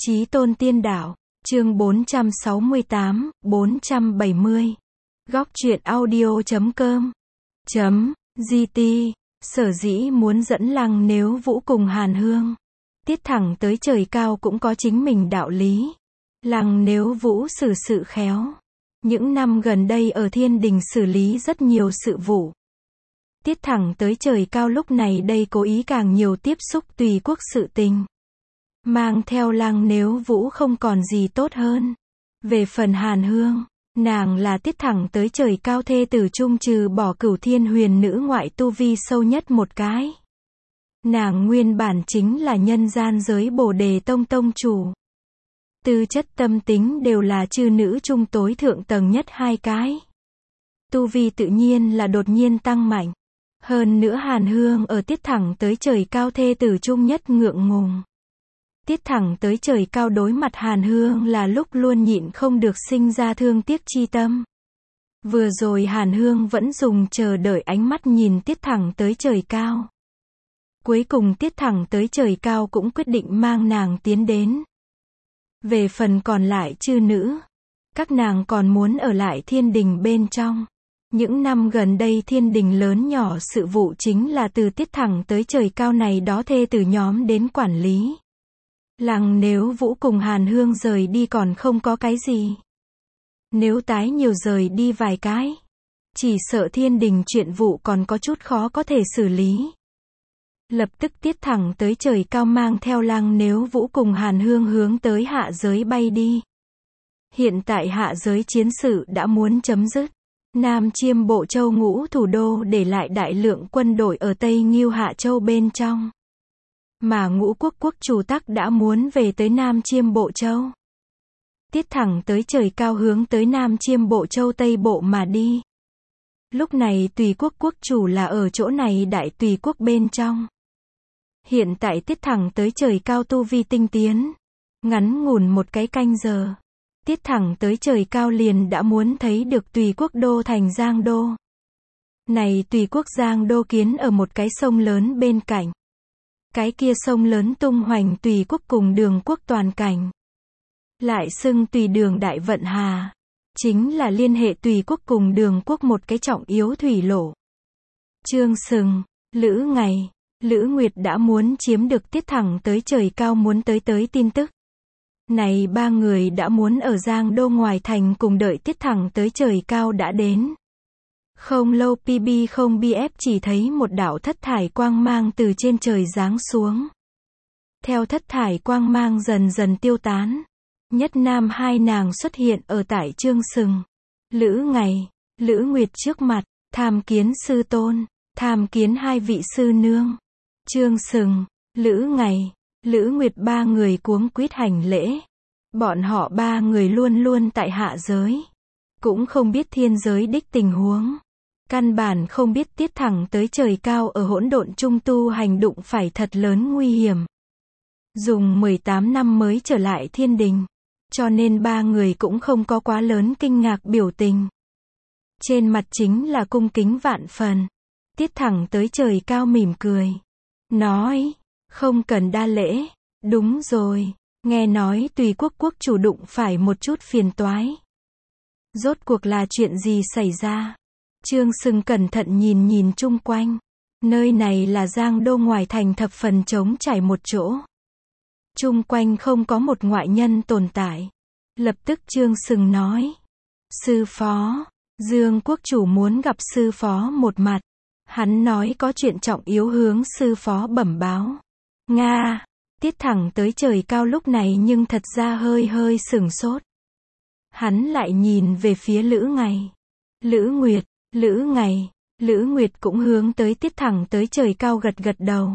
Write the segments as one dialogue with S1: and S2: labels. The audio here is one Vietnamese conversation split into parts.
S1: Chí tôn tiên đạo, chương 468, 470. Góc truyện audio.com .gt. Sở dĩ muốn dẫn Lăng Nếu Vũ cùng Hàn Hương tiết thẳng tới trời cao cũng có chính mình đạo lý. Lăng Nếu Vũ xử sự khéo. Những năm gần đây ở thiên đình xử lý rất nhiều sự vụ. Tiết thẳng tới trời cao lúc này đây cố ý càng nhiều tiếp xúc tùy quốc sự tình. Mang theo Lăng Nếu Vũ không còn gì tốt hơn. Về phần Hàn Hương, nàng là tiết thẳng tới trời cao thê tử chung trừ bỏ Cửu Thiên Huyền Nữ ngoại tu vi sâu nhất một cái. Nàng nguyên bản chính là nhân gian giới Bồ Đề Tông tông chủ. Tư chất tâm tính đều là chư nữ trung tối thượng tầng nhất hai cái. Tu vi tự nhiên là đột nhiên tăng mạnh. Hơn nữa Hàn Hương ở tiết thẳng tới trời cao thê tử chung nhất ngượng ngùng. Tiết thẳng tới trời cao đối mặt Hàn Hương là lúc luôn nhịn không được sinh ra thương tiếc chi tâm. Vừa rồi Hàn Hương vẫn dùng chờ đợi ánh mắt nhìn tiết thẳng tới trời cao. Cuối cùng tiết thẳng tới trời cao cũng quyết định mang nàng tiến đến. Về phần còn lại chư nữ, các nàng còn muốn ở lại thiên đình bên trong. Những năm gần đây thiên đình lớn nhỏ sự vụ chính là từ tiết thẳng tới trời cao này đó thê tử nhóm đến quản lý. Lăng Nếu Vũ cùng Hàn Hương rời đi còn không có cái gì. Nếu tái nhiều rời đi vài cái, chỉ sợ thiên đình chuyện vụ còn có chút khó có thể xử lý. Lập tức tiết thẳng tới trời cao mang theo Lăng Nếu Vũ cùng Hàn Hương hướng tới hạ giới bay đi. Hiện tại hạ giới chiến sự đã muốn chấm dứt. Nam Chiêm Bộ Châu Ngũ thủ đô để lại đại lượng quân đội ở Tây Ngưu Hạ Châu bên trong. Mà Ngũ quốc quốc chủ tắc đã muốn về tới Nam Chiêm Bộ Châu. Tiết thẳng tới trời cao hướng tới Nam Chiêm Bộ Châu Tây Bộ mà đi. Lúc này tùy quốc quốc chủ là ở chỗ này đại tùy quốc bên trong. Hiện tại tiết thẳng tới trời cao tu vi tinh tiến. Ngắn ngủn một cái canh giờ. Tiết thẳng tới trời cao liền đã muốn thấy được tùy quốc đô thành Giang Đô. Này tùy quốc Giang Đô kiến ở một cái sông lớn bên cạnh. Cái kia sông lớn tung hoành tùy quốc cùng đường quốc toàn cảnh. Lại xưng tùy đường đại vận hà. Chính là liên hệ tùy quốc cùng đường quốc một cái trọng yếu thủy lộ. Trương Sừng, Lữ Ngày, Lữ Nguyệt đã muốn chiếm được tiết thẳng tới trời cao muốn tới tin tức. Này ba người đã muốn ở Giang Đô ngoài thành cùng đợi tiết thẳng tới trời cao đã đến. Không lâu PB không BF chỉ thấy một đạo thất thải quang mang từ trên trời giáng xuống. Theo thất thải quang mang dần dần tiêu tán. Nhất nam hai nàng xuất hiện ở tại Trương Sừng, Lữ Ngày, Lữ Nguyệt trước mặt, tham kiến sư tôn, tham kiến hai vị sư nương. Trương Sừng, Lữ Ngày, Lữ Nguyệt ba người cuống quýt hành lễ. Bọn họ ba người luôn luôn tại hạ giới. Cũng không biết thiên giới đích tình huống. Căn bản không biết tiết thẳng tới trời cao ở hỗn độn trung tu hành đụng phải thật lớn nguy hiểm. Dùng 18 năm mới trở lại thiên đình. Cho nên ba người cũng không có quá lớn kinh ngạc biểu tình. Trên mặt chính là cung kính vạn phần. Tiết thẳng tới trời cao mỉm cười. Nói, không cần đa lễ. Đúng rồi, nghe nói tùy quốc quốc chủ đụng phải một chút phiền toái. Rốt cuộc là chuyện gì xảy ra? Trương Sừng cẩn thận nhìn chung quanh. Nơi này là Giang Đô ngoài thành thập phần trống trải một chỗ. Chung quanh không có một ngoại nhân tồn tại. Lập tức Trương Sừng nói. Sư phó, Dương quốc chủ muốn gặp sư phó một mặt. Hắn nói có chuyện trọng yếu hướng sư phó bẩm báo. Nga, tiết thẳng tới trời cao lúc này nhưng thật ra hơi sửng sốt. Hắn lại nhìn về phía Lữ Ngày, Lữ Nguyệt, Lữ Ngày, Lữ Nguyệt cũng hướng tới tiết thẳng tới trời cao gật đầu.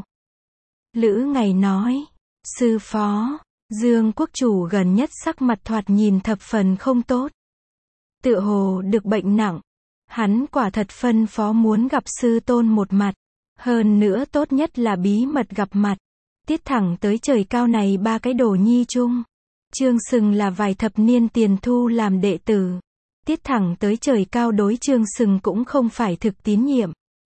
S1: Lữ Ngày nói. Sư phó, Dương quốc chủ gần nhất sắc mặt thoạt nhìn thập phần không tốt. Tựa hồ được bệnh nặng. Hắn quả thật phân phó muốn gặp sư tôn một mặt. Hơn nữa tốt nhất là bí mật gặp mặt. Tiết thẳng tới trời cao này ba cái đồ nhi chung. Trương Sừng là vài thập niên tiền thu làm đệ tử. Tiết thẳng tới trời cao đối Trương Sừng cũng không phải thực tín nhiệm.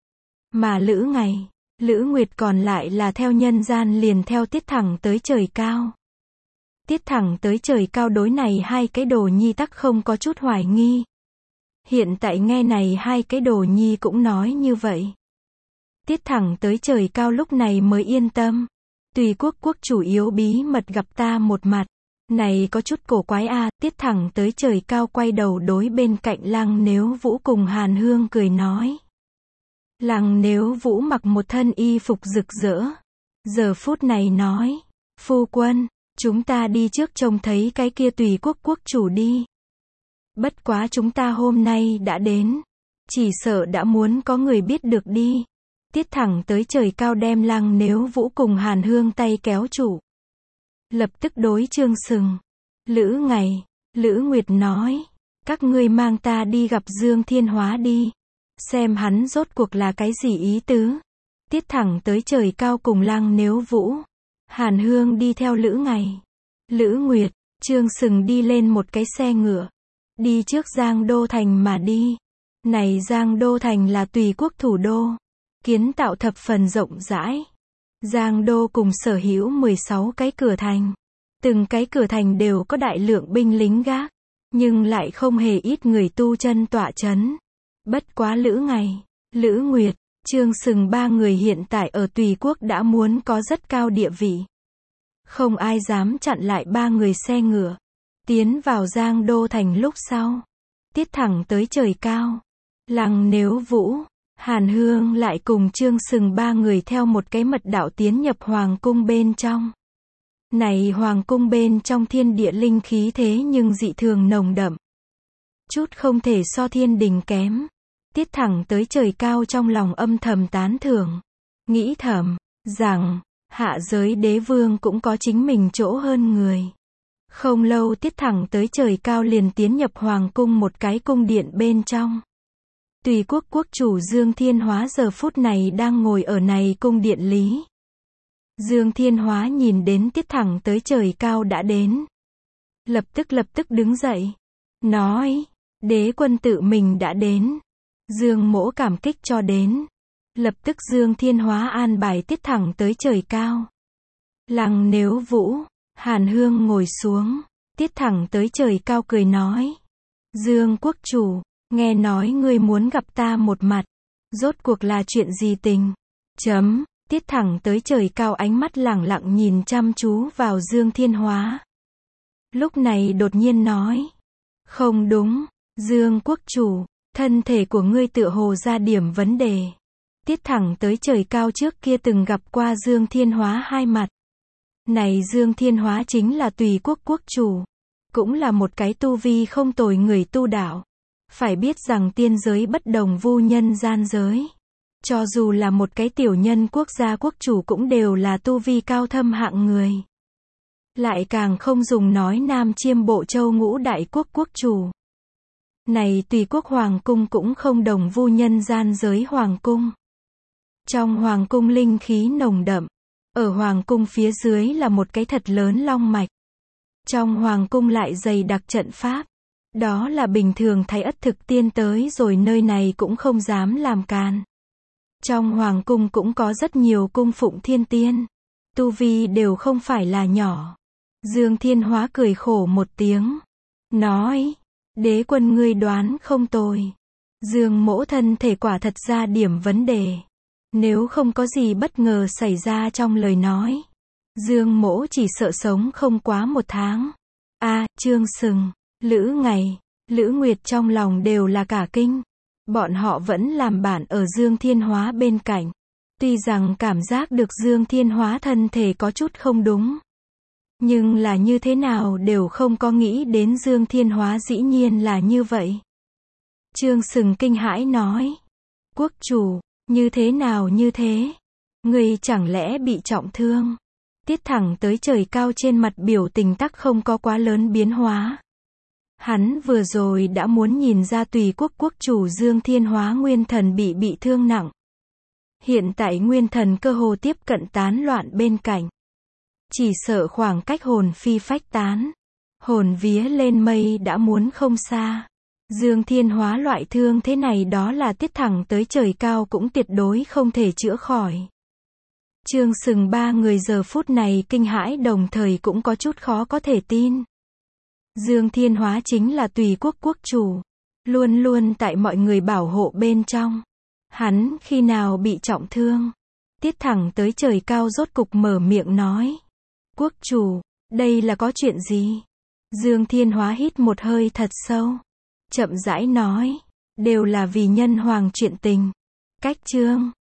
S1: Mà Lữ Ngày, Lữ Nguyệt còn lại là theo nhân gian liền theo tiết thẳng tới trời cao. Tiết thẳng tới trời cao đối này hai cái đồ nhi tắc không có chút hoài nghi. Hiện tại nghe này hai cái đồ nhi cũng nói như vậy. Tiết thẳng tới trời cao lúc này mới yên tâm. Tùy quốc quốc chủ yếu bí mật gặp ta một mặt. Này có chút cổ quái a. Tiết thẳng tới trời cao quay đầu đối bên cạnh Lăng Nếu Vũ cùng Hàn Hương cười nói. Lăng Nếu Vũ mặc một thân y phục rực rỡ. Giờ phút này nói. Phu quân, chúng ta đi trước trông thấy cái kia tùy quốc quốc chủ đi. Bất quá chúng ta hôm nay đã đến. Chỉ sợ đã muốn có người biết được đi. Tiết thẳng tới trời cao đem Lăng Nếu Vũ cùng Hàn Hương tay kéo trụ. Lập tức đối Trương Sừng, Lữ Ngày, Lữ Nguyệt nói. Các ngươi mang ta đi gặp Dương Thiên Hóa đi. Xem hắn rốt cuộc là cái gì ý tứ. Tiết thẳng tới trời cao cùng Lăng Nếu Vũ, Hàn Hương đi theo Lữ Ngày, Lữ Nguyệt, Trương Sừng đi lên một cái xe ngựa. Đi trước Giang Đô Thành mà đi. Này Giang Đô Thành là tùy quốc thủ đô. Kiến tạo thập phần rộng rãi. Giang Đô cùng sở hữu 16 cái cửa thành. Từng cái cửa thành đều có đại lượng binh lính gác. Nhưng lại không hề ít người tu chân tọa chấn. Bất quá Lữ Ngày, Lữ Nguyệt, Trương Sừng ba người hiện tại ở tùy quốc đã muốn có rất cao địa vị. Không ai dám chặn lại ba người xe ngựa. Tiến vào Giang Đô Thành lúc sau. Tiết thẳng tới trời cao. Lăng Nếu Vũ, Hàn Hương lại cùng Trương Sừng ba người theo một cái mật đạo tiến nhập Hoàng cung bên trong. Này Hoàng cung bên trong thiên địa linh khí thế nhưng dị thường nồng đậm. Chút không thể so thiên đình kém. Tiết thẳng tới trời cao trong lòng âm thầm tán thưởng. Nghĩ thầm, rằng, hạ giới đế vương cũng có chính mình chỗ hơn người. Không lâu Tiết thẳng tới trời cao liền tiến nhập Hoàng cung một cái cung điện bên trong. Tùy quốc quốc chủ Dương Thiên Hóa giờ phút này đang ngồi ở này cung điện lý. Dương Thiên Hóa nhìn đến Tiết thẳng tới trời cao đã đến. Lập tức đứng dậy. Nói, đế quân tự mình đã đến. Dương Mỗ cảm kích cho đến. Lập tức Dương Thiên Hóa an bài Tiết thẳng tới trời cao. Lăng Nếu Vũ, Hàn Hương ngồi xuống. Tiết thẳng tới trời cao cười nói. Dương quốc chủ, nghe nói ngươi muốn gặp ta một mặt. Rốt cuộc là chuyện gì tình? Tiết thẳng tới trời cao ánh mắt lẳng lặng nhìn chăm chú vào Dương Thiên Hóa. Lúc này đột nhiên nói. Không đúng, Dương quốc chủ, thân thể của ngươi tựa hồ ra điểm vấn đề. Tiết thẳng tới trời cao trước kia từng gặp qua Dương Thiên Hóa hai mặt. Này Dương Thiên Hóa chính là tùy quốc quốc chủ. Cũng là một cái tu vi không tồi người tu đạo. Phải biết rằng tiên giới bất đồng vu nhân gian giới. Cho dù là một cái tiểu nhân quốc gia quốc chủ cũng đều là tu vi cao thâm hạng người. Lại càng không dùng nói Nam Chiêm Bộ Châu ngũ đại quốc quốc chủ. Này tùy quốc hoàng cung cũng không đồng vu nhân gian giới hoàng cung. Trong hoàng cung linh khí nồng đậm. Ở hoàng cung phía dưới là một cái thật lớn long mạch. Trong hoàng cung lại dày đặc trận pháp. Đó là bình thường Thái Ất thực tiên tới rồi nơi này cũng không dám làm càn. Trong hoàng cung cũng có rất nhiều cung phụng thiên tiên. Tu vi đều không phải là nhỏ. Dương Thiên Hóa cười khổ một tiếng. Nói, đế quân ngươi đoán không tồi. Dương Mỗ thân thể quả thật ra điểm vấn đề. Nếu không có gì bất ngờ xảy ra trong lời nói. Dương Mỗ chỉ sợ sống không quá 1 tháng. Trương Sừng, Lữ Ngày, Lữ Nguyệt trong lòng đều là cả kinh. Bọn họ vẫn làm bạn ở Dương Thiên Hóa bên cạnh. Tuy rằng cảm giác được Dương Thiên Hóa thân thể có chút không đúng. Nhưng là như thế nào đều không có nghĩ đến Dương Thiên Hóa dĩ nhiên là như vậy. Trương Sừng kinh hãi nói. Quốc chủ, như thế nào như thế? Ngươi chẳng lẽ bị trọng thương? Tiết thẳng tới trời cao trên mặt biểu tình tắc không có quá lớn biến hóa. Hắn vừa rồi đã muốn nhìn ra tùy quốc quốc chủ Dương Thiên Hóa nguyên thần bị thương nặng. Hiện tại nguyên thần cơ hồ tiếp cận tán loạn bên cạnh. Chỉ sợ khoảng cách hồn phi phách tán. Hồn vía lên mây đã muốn không xa. Dương Thiên Hóa loại thương thế này đó là Tiết thẳng tới trời cao cũng tuyệt đối không thể chữa khỏi. Trương Sừng ba người giờ phút này kinh hãi đồng thời cũng có chút khó có thể tin. Dương Thiên Hóa chính là tùy quốc quốc chủ, luôn luôn tại mọi người bảo hộ bên trong. Hắn khi nào bị trọng thương? Tiết thẳng tới trời cao rốt cục mở miệng nói. Quốc chủ, đây là có chuyện gì? Dương Thiên Hóa hít một hơi thật sâu. Chậm rãi nói. Đều là vì nhân hoàng chuyện tình. Cách Trương